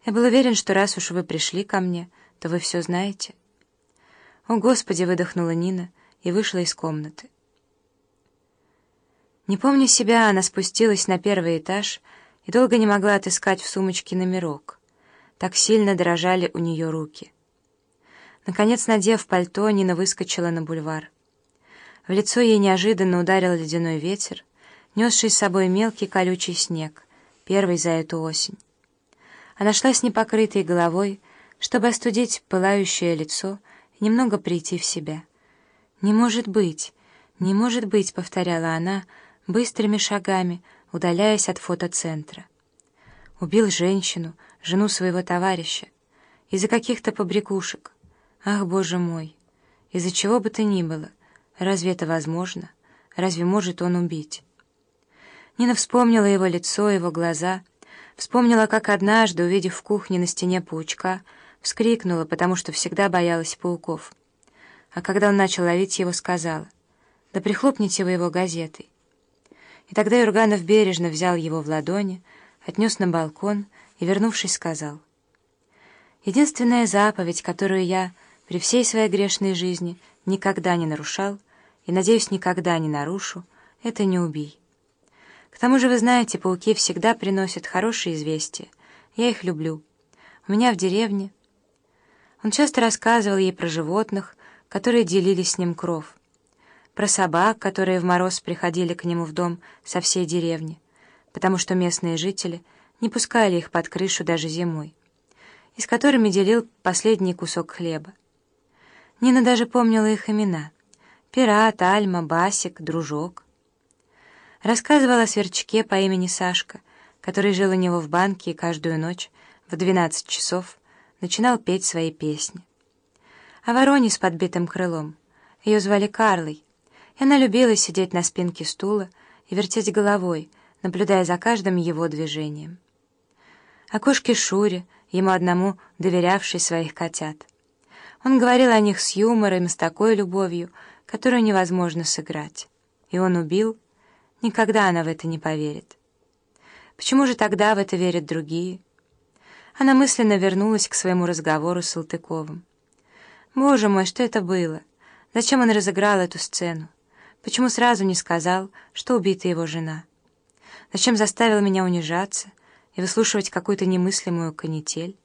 Я был уверен, что раз уж вы пришли ко мне, то вы все знаете». «О, Господи!» — выдохнула Нина и вышла из комнаты. Не помня себя, она спустилась на первый этаж и долго не могла отыскать в сумочке номерок. Так сильно дрожали у нее руки. Наконец, надев пальто, Нина выскочила на бульвар. В лицо ей неожиданно ударил ледяной ветер, несший с собой мелкий колючий снег, первый за эту осень. Она шла с непокрытой головой, чтобы остудить пылающее лицо и немного прийти в себя. «Не может быть, не может быть», — повторяла она, быстрыми шагами, удаляясь от фотоцентра. Убил женщину, жену своего товарища, из-за каких-то побрякушек. Ах, Боже мой! Из-за чего бы то ни было. Разве это возможно? Разве может он убить? Нина вспомнила его лицо, его глаза, вспомнила, как однажды, увидев в кухне на стене паучка, вскрикнула, потому что всегда боялась пауков. А когда он начал ловить его, сказала: «Да прихлопните вы его газетой». И тогда Юрганов бережно взял его в ладони, отнес на балкон и, вернувшись, сказал: «Единственная заповедь, которую я при всей своей грешной жизни никогда не нарушал и, надеюсь, никогда не нарушу, это не убий. К тому же, вы знаете, пауки всегда приносят хорошие известия. Я их люблю. У меня в деревне...» Он часто рассказывал ей про животных, которые делили с ним кров, про собак, которые в мороз приходили к нему в дом со всей деревни, потому что местные жители не пускали их под крышу даже зимой, и с которыми делил последний кусок хлеба. Нина даже помнила их имена: Пират, Альма, Басик, Дружок. Рассказывала о сверчке по имени Сашка, который жил у него в банке и каждую ночь в 12 часов начинал петь свои песни. О вороне с подбитым крылом. Ее звали Карлой, и она любила сидеть на спинке стула и вертеть головой, наблюдая за каждым его движением. О кошке Шуре, ему одному доверявшей своих котят. Он говорил о них с юмором и с такой любовью, которую невозможно сыграть. И он убил? Никогда она в это не поверит. Почему же тогда в это верят другие? Она мысленно вернулась к своему разговору с Салтыковым. Боже мой, что это было? Зачем он разыграл эту сцену? Почему сразу не сказал, что убита его жена? Зачем заставил меня унижаться и выслушивать какую-то немыслимую канитель?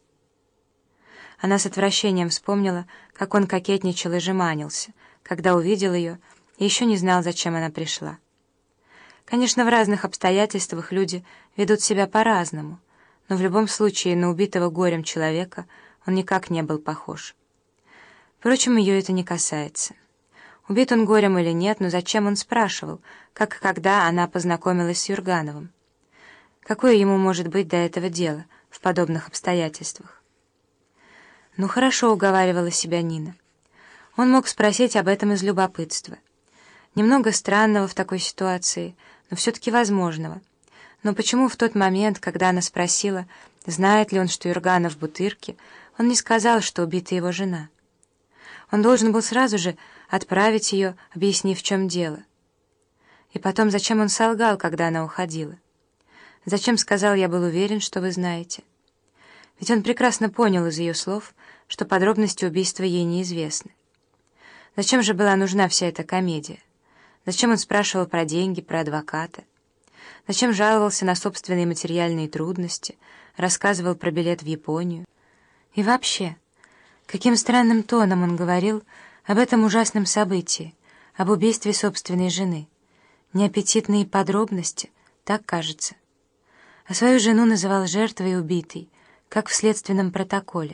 Она с отвращением вспомнила, как он кокетничал и жеманился, когда увидел ее и еще не знал, зачем она пришла. Конечно, в разных обстоятельствах люди ведут себя по-разному, но в любом случае на убитого горем человека он никак не был похож. Впрочем, ее это не касается. Убит он горем или нет, но зачем он спрашивал, как и когда она познакомилась с Юргановым? Какое ему может быть до этого дело в подобных обстоятельствах? «Ну хорошо», — уговаривала себя Нина. Он мог спросить об этом из любопытства. Немного странного в такой ситуации, но все-таки возможного. Но почему в тот момент, когда она спросила, знает ли он, что Юрганов в Бутырке, он не сказал, что убита его жена? Он должен был сразу же отправить ее, объяснив, в чем дело. И потом, зачем он солгал, когда она уходила? Зачем сказал: «Я был уверен, что вы знаете»? Ведь он прекрасно понял из ее слов, что подробности убийства ей неизвестны. Зачем же была нужна вся эта комедия? Зачем он спрашивал про деньги, про адвоката? Зачем жаловался на собственные материальные трудности, рассказывал про билет в Японию? И вообще, каким странным тоном он говорил об этом ужасном событии, об убийстве собственной жены? Неаппетитные подробности, так кажется. А свою жену называл жертвой убитой, как в следственном протоколе.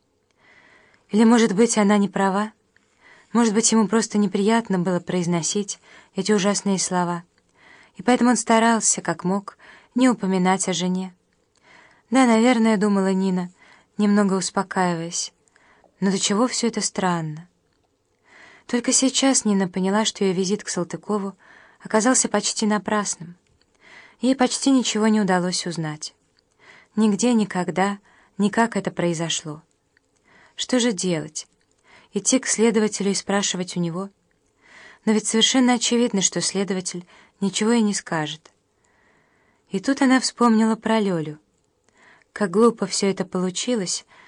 Или, может быть, она не права? Может быть, ему просто неприятно было произносить эти ужасные слова, и поэтому он старался, как мог, не упоминать о жене. Да, наверное, думала Нина, немного успокаиваясь. Но до чего все это странно? Только сейчас Нина поняла, что ее визит к Салтыкову оказался почти напрасным. Ей почти ничего не удалось узнать. Нигде, никогда, никак это произошло. Что же делать? Идти к следователю и спрашивать у него? Но ведь совершенно очевидно, что следователь ничего и не скажет. И тут она вспомнила про Лёлю. Как глупо все это получилось,